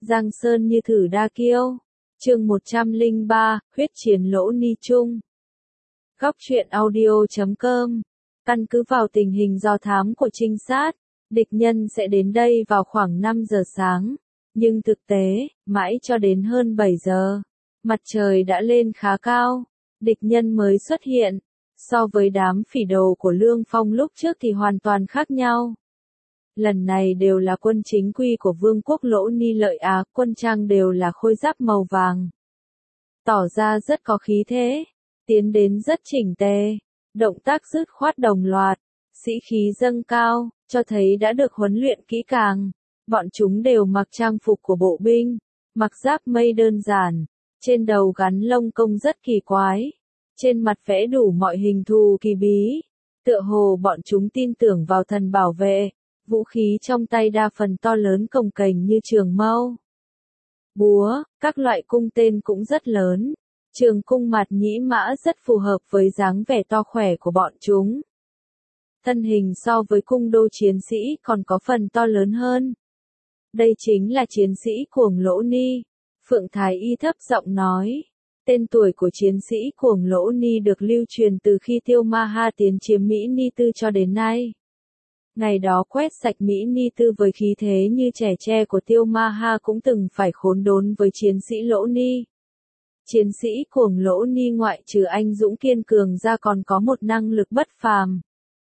Giang Sơn như thử đa kiêu. Chương 103, huyết chiến Lỗ Ni Trung. Góc truyện audio.com. Căn cứ vào tình hình do thám của trinh sát, địch nhân sẽ đến đây vào khoảng 5 giờ sáng. Nhưng thực tế, mãi cho đến hơn 7 giờ, mặt trời đã lên khá cao, địch nhân mới xuất hiện. So với đám phỉ đồ của Lương Phong lúc trước thì hoàn toàn khác nhau. Lần này đều là quân chính quy của Vương quốc Lỗ Ni Lợi Á, quân trang đều là khôi giáp màu vàng. Tỏ ra rất có khí thế, tiến đến rất chỉnh tề, động tác dứt khoát đồng loạt, sĩ khí dâng cao, cho thấy đã được huấn luyện kỹ càng. Bọn chúng đều mặc trang phục của bộ binh, mặc giáp mây đơn giản, trên đầu gắn lông công rất kỳ quái, trên mặt vẽ đủ mọi hình thù kỳ bí, tựa hồ bọn chúng tin tưởng vào thần bảo vệ. Vũ khí trong tay đa phần to lớn cồng kềnh như trường mâu, búa, các loại cung tên cũng rất lớn. Trường cung mạt nhĩ mã rất phù hợp với dáng vẻ to khỏe của bọn chúng. Thân hình so với cung đô chiến sĩ còn có phần to lớn hơn. Đây chính là chiến sĩ cuồng Lỗ Ni. Phượng Thái Y thấp giọng nói. Tên tuổi của chiến sĩ cuồng Lỗ Ni được lưu truyền từ khi Tiêu Ma Ha tiến chiếm Mỹ Ni Tư cho đến nay. Ngày đó quét sạch Mỹ Ni Tư với khí thế như trẻ tre của Tiêu Ma Ha cũng từng phải khốn đốn với chiến sĩ Lỗ Ni. Chiến sĩ cuồng Lỗ Ni ngoại trừ anh dũng kiên cường ra còn có một năng lực bất phàm.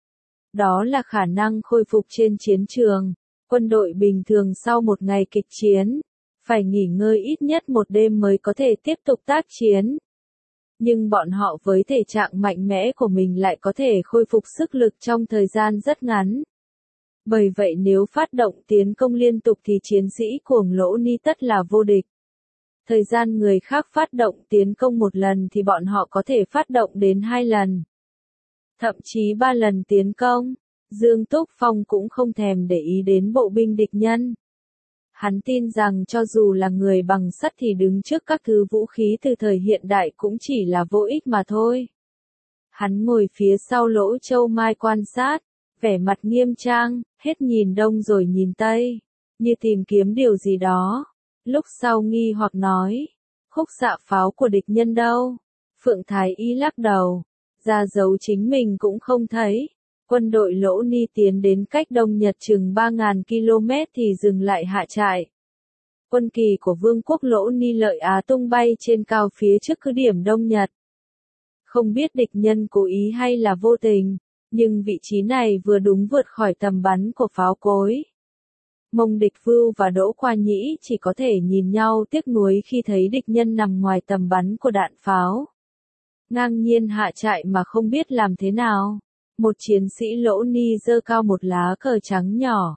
Đó là khả năng khôi phục trên chiến trường. Quân đội bình thường sau một ngày kịch chiến, phải nghỉ ngơi ít nhất một đêm mới có thể tiếp tục tác chiến. Nhưng bọn họ với thể trạng mạnh mẽ của mình lại có thể khôi phục sức lực trong thời gian rất ngắn. Bởi vậy nếu phát động tiến công liên tục thì chiến sĩ cuồng Lỗ Ni tất là vô địch. Thời gian người khác phát động tiến công một lần thì bọn họ có thể phát động đến 2 lần. Thậm chí 3 lần tiến công. Dương Túc Phong cũng không thèm để ý đến bộ binh địch nhân. Hắn tin rằng cho dù là người bằng sắt thì đứng trước các thứ vũ khí từ thời hiện đại cũng chỉ là vô ích mà thôi. Hắn ngồi phía sau Lỗ Châu Mai quan sát, vẻ mặt nghiêm trang, hết nhìn đông rồi nhìn tây, như tìm kiếm điều gì đó. Lúc sau nghi hoặc nói, khúc xạ pháo của địch nhân đâu? Phượng Thái Y lắc đầu, ra dấu chính mình cũng không thấy. Quân đội Lỗ Ni tiến đến cách Đông Nhật chừng 3.000 km thì dừng lại hạ trại. Quân kỳ của Vương quốc Lỗ Ni Lợi Á tung bay trên cao phía trước cứ điểm Đông Nhật. Không biết địch nhân cố ý hay là vô tình, nhưng vị trí này vừa đúng vượt khỏi tầm bắn của pháo cối. Mông Địch Vưu và Đỗ Qua Nhĩ chỉ có thể nhìn nhau tiếc nuối khi thấy địch nhân nằm ngoài tầm bắn của đạn pháo. Ngang nhiên hạ trại mà không biết làm thế nào. Một chiến sĩ Lỗ Ni giơ cao một lá cờ trắng nhỏ.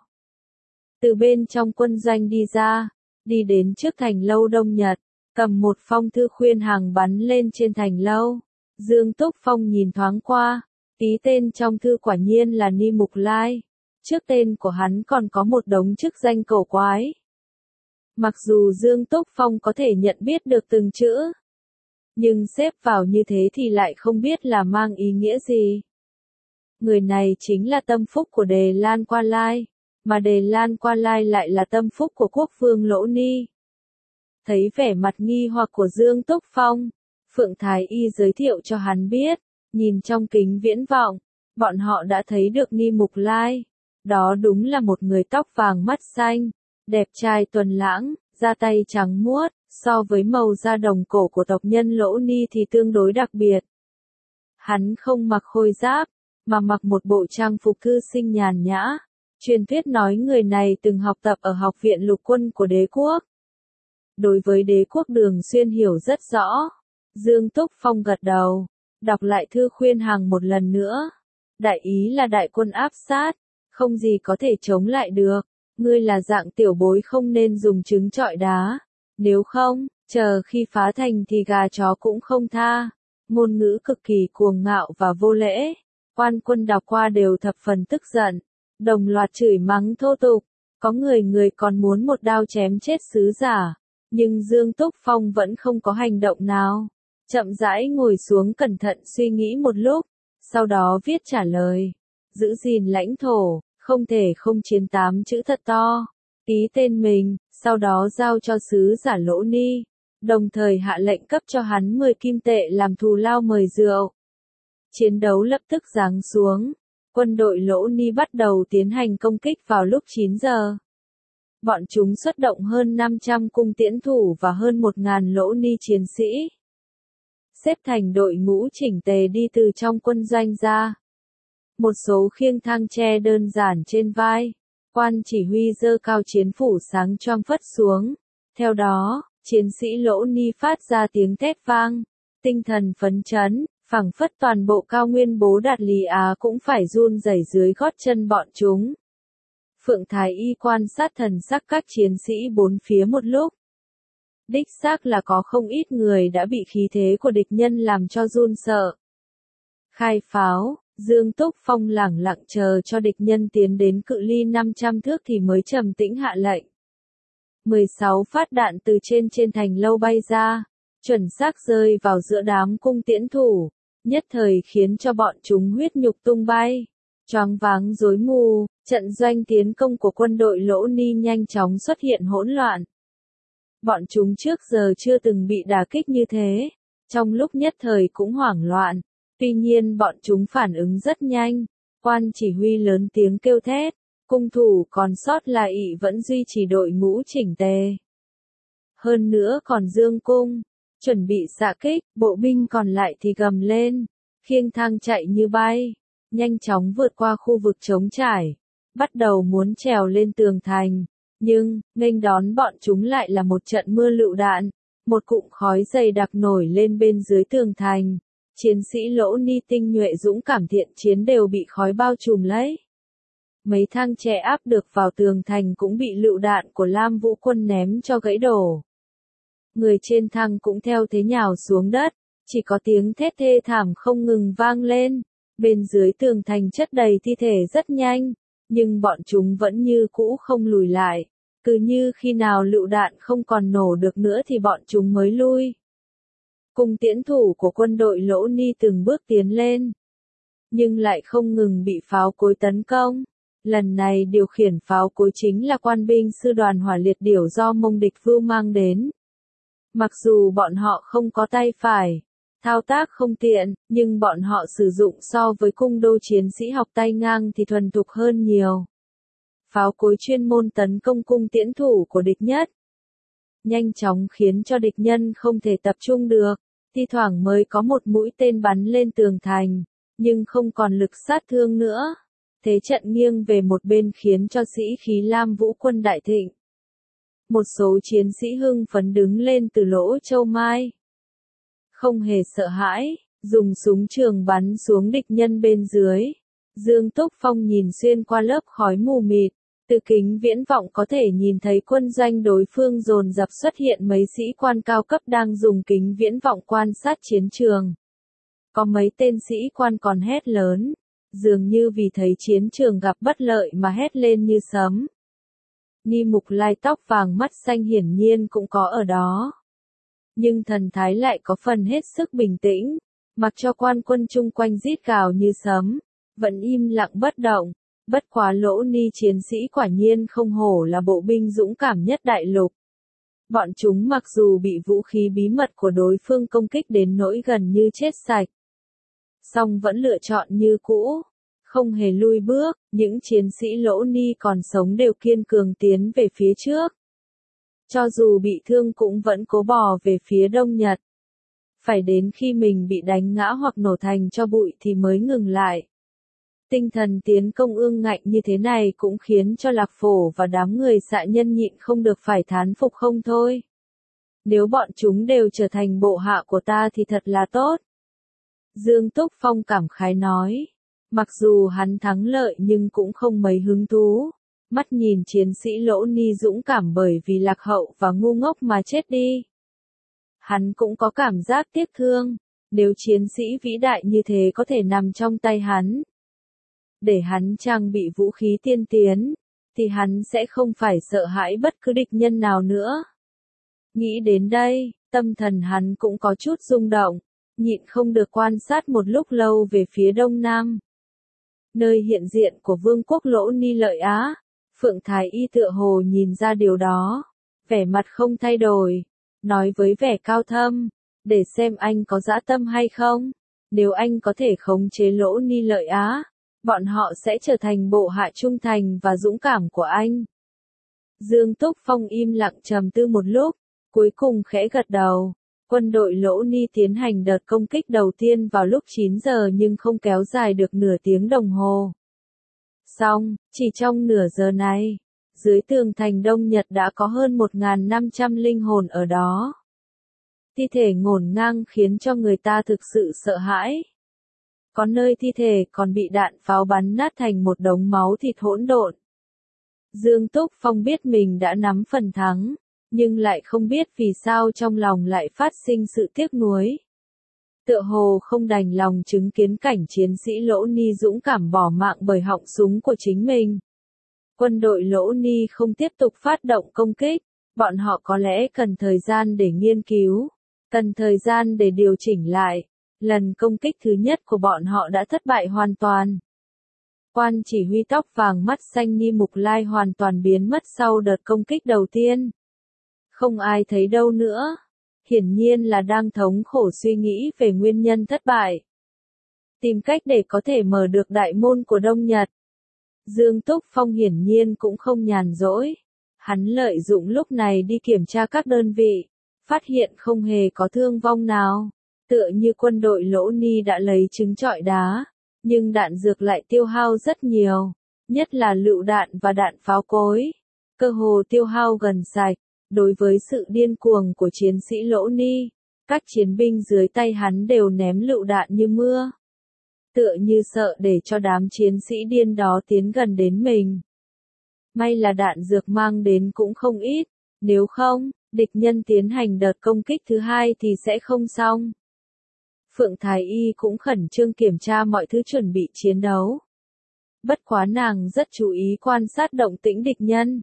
Từ bên trong quân doanh đi ra, đi đến trước thành lâu Đông Nhật, cầm một phong thư khuyên hàng bắn lên trên thành lâu. Dương Túc Phong nhìn thoáng qua, ký tên trong thư quả nhiên là Ni Mục Lai. Trước tên của hắn còn có một đống chức danh cổ quái. Mặc dù Dương Túc Phong có thể nhận biết được từng chữ, nhưng xếp vào như thế thì lại không biết là mang ý nghĩa gì. Người này chính là tâm phúc của Đề Lan Qua Lai, mà Đề Lan Qua Lai lại là tâm phúc của quốc vương Lỗ Ni. Thấy vẻ mặt nghi hoặc của Dương Túc Phong, Phượng Thái Y giới thiệu cho hắn biết, nhìn trong kính viễn vọng, bọn họ đã thấy được Ni Mục Lai. Đó đúng là một người tóc vàng mắt xanh, đẹp trai tuấn lãng, da tay trắng muốt, so với màu da đồng cổ của tộc nhân Lỗ Ni thì tương đối đặc biệt. Hắn không mặc khôi giáp, mà mặc một bộ trang phục thư sinh nhàn nhã. Truyền thuyết nói người này từng học tập ở học viện lục quân của đế quốc. Đối với đế quốc Đường Xuyên hiểu rất rõ. Dương Túc Phong gật đầu, đọc lại thư khuyên hàng một lần nữa. Đại ý là đại quân áp sát, không gì có thể chống lại được. Ngươi là dạng tiểu bối không nên dùng trứng trọi đá. Nếu không, chờ khi phá thành thì gà chó cũng không tha. Ngôn ngữ cực kỳ cuồng ngạo và vô lễ. Quan quân đọc qua đều thập phần tức giận, đồng loạt chửi mắng thô tục, có người còn muốn một đao chém chết sứ giả, nhưng Dương Túc Phong vẫn không có hành động nào, chậm rãi ngồi xuống cẩn thận suy nghĩ một lúc, sau đó viết trả lời, giữ gìn lãnh thổ, không thể không chiến 8 chữ thật to, ký tên mình, sau đó giao cho sứ giả Lỗ Ni, đồng thời hạ lệnh cấp cho hắn 10 kim tệ làm thù lao mời rượu. Chiến đấu lập tức giáng xuống, quân đội Lỗ Ni bắt đầu tiến hành công kích vào lúc 9 giờ. Bọn chúng xuất động hơn 500 cung tiễn thủ và hơn 1.000 Lỗ Ni chiến sĩ. Xếp thành đội ngũ chỉnh tề đi từ trong quân doanh ra. Một số khiêng thang tre đơn giản trên vai, quan chỉ huy giơ cao chiến phủ sáng choang phất xuống. Theo đó, chiến sĩ Lỗ Ni phát ra tiếng thét vang, tinh thần phấn chấn, phảng phất toàn bộ cao nguyên Bố Đạt Lý Á cũng phải run rẩy dưới gót chân bọn chúng. Phượng Thái Y quan sát thần sắc các chiến sĩ bốn phía một lúc. Đích xác là có không ít người đã bị khí thế của địch nhân làm cho run sợ. Khai pháo, Dương Túc Phong lẳng lặng chờ cho địch nhân tiến đến cự ly 500 thước thì mới trầm tĩnh hạ lệnh. 16 phát đạn từ trên thành lâu bay ra, chuẩn xác rơi vào giữa đám cung tiễn thủ, nhất thời khiến cho bọn chúng huyết nhục tung bay. Choáng váng rối mù, trận doanh tiến công của quân đội Lỗ Ni nhanh chóng xuất hiện hỗn loạn. Bọn chúng trước giờ chưa từng bị đả kích như thế, trong lúc nhất thời cũng hoảng loạn. Tuy nhiên bọn chúng phản ứng rất nhanh, quan chỉ huy lớn tiếng kêu thét, cung thủ còn sót lại vẫn duy trì đội ngũ chỉnh tề. Hơn nữa còn dương cung, chuẩn bị xạ kích, bộ binh còn lại thì gầm lên, khiêng thang chạy như bay, nhanh chóng vượt qua khu vực trống trải, bắt đầu muốn trèo lên tường thành, nhưng, nghênh đón bọn chúng lại là một trận mưa lựu đạn, một cụm khói dày đặc nổi lên bên dưới tường thành. Chiến sĩ Lỗ Ni tinh nhuệ dũng cảm thiện chiến đều bị khói bao trùm lấy. Mấy thang tre áp được vào tường thành cũng bị lựu đạn của Lam Vũ quân ném cho gãy đổ. Người trên thang cũng theo thế nhào xuống đất, chỉ có tiếng thét thê thảm không ngừng vang lên. Bên dưới tường thành chất đầy thi thể rất nhanh, nhưng bọn chúng vẫn như cũ không lùi lại. Cứ như khi nào lựu đạn không còn nổ được nữa thì bọn chúng mới lui. Cung tiễn thủ của quân đội Lỗ Ni từng bước tiến lên, nhưng lại không ngừng bị pháo cối tấn công. Lần này điều khiển pháo cối chính là quan binh sư đoàn hỏa liệt điểu do Mông Địch Vưu mang đến. Mặc dù bọn họ không có tay phải, thao tác không tiện, nhưng bọn họ sử dụng so với cung đô chiến sĩ học tay ngang thì thuần thục hơn nhiều. Pháo cối chuyên môn tấn công cung tiễn thủ của địch nhất, nhanh chóng khiến cho địch nhân không thể tập trung được. Thi thoảng mới có một mũi tên bắn lên tường thành, nhưng không còn lực sát thương nữa. Thế trận nghiêng về một bên khiến cho sĩ khí Lam Vũ quân đại thịnh. Một số chiến sĩ hưng phấn đứng lên từ lỗ châu mai. Không hề sợ hãi, dùng súng trường bắn xuống địch nhân bên dưới. Dương Túc Phong nhìn xuyên qua lớp khói mù mịt. Từ kính viễn vọng có thể nhìn thấy quân doanh đối phương dồn dập xuất hiện mấy sĩ quan cao cấp đang dùng kính viễn vọng quan sát chiến trường. Có mấy tên sĩ quan còn hét lớn, dường như vì thấy chiến trường gặp bất lợi mà hét lên như sấm. Ni Mục Lai tóc vàng mắt xanh hiển nhiên cũng có ở đó. Nhưng thần thái lại có phần hết sức bình tĩnh, mặc cho quan quân chung quanh rít gào như sấm, vẫn im lặng bất động. Bất quá Lỗ Ni chiến sĩ quả nhiên không hổ là bộ binh dũng cảm nhất đại lục. Bọn chúng mặc dù bị vũ khí bí mật của đối phương công kích đến nỗi gần như chết sạch, song vẫn lựa chọn như cũ, không hề lui bước, những chiến sĩ Lỗ Ni còn sống đều kiên cường tiến về phía trước. Cho dù bị thương cũng vẫn cố bò về phía Đông Nhật. Phải đến khi mình bị đánh ngã hoặc nổ thành cho bụi thì mới ngừng lại. Tinh thần tiến công ương ngạnh như thế này cũng khiến cho Lạc Phổ và đám người xạ nhân nhịn không được phải thán phục không thôi. Nếu bọn chúng đều trở thành bộ hạ của ta thì thật là tốt. Dương Túc Phong cảm khái nói. Mặc dù hắn thắng lợi nhưng cũng không mấy hứng thú. Mắt nhìn chiến sĩ Lỗ Ni dũng cảm bởi vì lạc hậu và ngu ngốc mà chết đi. Hắn cũng có cảm giác tiếc thương. Nếu chiến sĩ vĩ đại như thế có thể nằm trong tay hắn, để hắn trang bị vũ khí tiên tiến, thì hắn sẽ không phải sợ hãi bất cứ địch nhân nào nữa. Nghĩ đến đây, tâm thần hắn cũng có chút rung động, nhịn không được quan sát một lúc lâu về phía đông nam. Nơi hiện diện của vương quốc Lỗ Ni Lợi Á, Phượng Thái Y tựa hồ nhìn ra điều đó, vẻ mặt không thay đổi, nói với vẻ cao thâm, để xem anh có dã tâm hay không. Nếu anh có thể khống chế Lỗ Ni Lợi Á, bọn họ sẽ trở thành bộ hạ trung thành và dũng cảm của anh. Dương Túc Phong im lặng trầm tư một lúc, cuối cùng khẽ gật đầu. Quân đội Lỗ Ni tiến hành đợt công kích đầu tiên vào lúc 9 giờ nhưng không kéo dài được nửa tiếng đồng hồ. Xong, chỉ trong nửa giờ này, dưới tường thành Đông Nhật đã có hơn 1.500 linh hồn ở đó. Thi thể ngổn ngang khiến cho người ta thực sự sợ hãi. Có nơi thi thể còn bị đạn pháo bắn nát thành một đống máu thịt hỗn độn. Dương Túc Phong biết mình đã nắm phần thắng, nhưng lại không biết vì sao trong lòng lại phát sinh sự tiếc nuối. Tựa hồ không đành lòng chứng kiến cảnh chiến sĩ Lỗ Ni dũng cảm bỏ mạng bởi họng súng của chính mình. Quân đội Lỗ Ni không tiếp tục phát động công kích, bọn họ có lẽ cần thời gian để nghiên cứu, cần thời gian để điều chỉnh lại. Lần công kích thứ nhất của bọn họ đã thất bại hoàn toàn. Quan chỉ huy tóc vàng mắt xanh Ni Mục Lai hoàn toàn biến mất sau đợt công kích đầu tiên. Không ai thấy đâu nữa. Hiển nhiên là đang thống khổ suy nghĩ về nguyên nhân thất bại. Tìm cách để có thể mở được đại môn của Đông Nhật. Dương Túc Phong hiển nhiên cũng không nhàn rỗi. Hắn lợi dụng lúc này đi kiểm tra các đơn vị, phát hiện không hề có thương vong nào. Tựa như quân đội Lỗ Ni đã lấy trứng trọi đá, nhưng đạn dược lại tiêu hao rất nhiều, nhất là lựu đạn và đạn pháo cối. Cơ hồ tiêu hao gần sạch. Đối với sự điên cuồng của chiến sĩ Lỗ Ni, các chiến binh dưới tay hắn đều ném lựu đạn như mưa. Tựa như sợ để cho đám chiến sĩ điên đó tiến gần đến mình. May là đạn dược mang đến cũng không ít, nếu không, địch nhân tiến hành đợt công kích thứ hai thì sẽ không xong. Phượng Thái Y cũng khẩn trương kiểm tra mọi thứ chuẩn bị chiến đấu. Bất quá nàng rất chú ý quan sát động tĩnh địch nhân.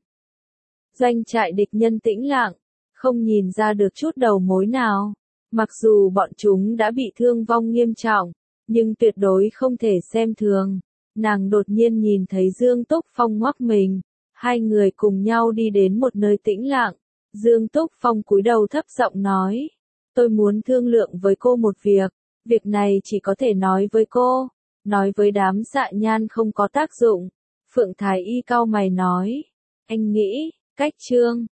Doanh trại địch nhân tĩnh lặng, không nhìn ra được chút đầu mối nào. Mặc dù bọn chúng đã bị thương vong nghiêm trọng, nhưng tuyệt đối không thể xem thường. Nàng đột nhiên nhìn thấy Dương Túc Phong ngoắc mình. Hai người cùng nhau đi đến một nơi tĩnh lặng. Dương Túc Phong cúi đầu thấp giọng nói. Tôi muốn thương lượng với cô một việc. Việc này chỉ có thể nói với cô. Nói với đám Dạ Nhan không có tác dụng. Phượng Thái Y cau mày nói. Anh nghĩ, cách Trương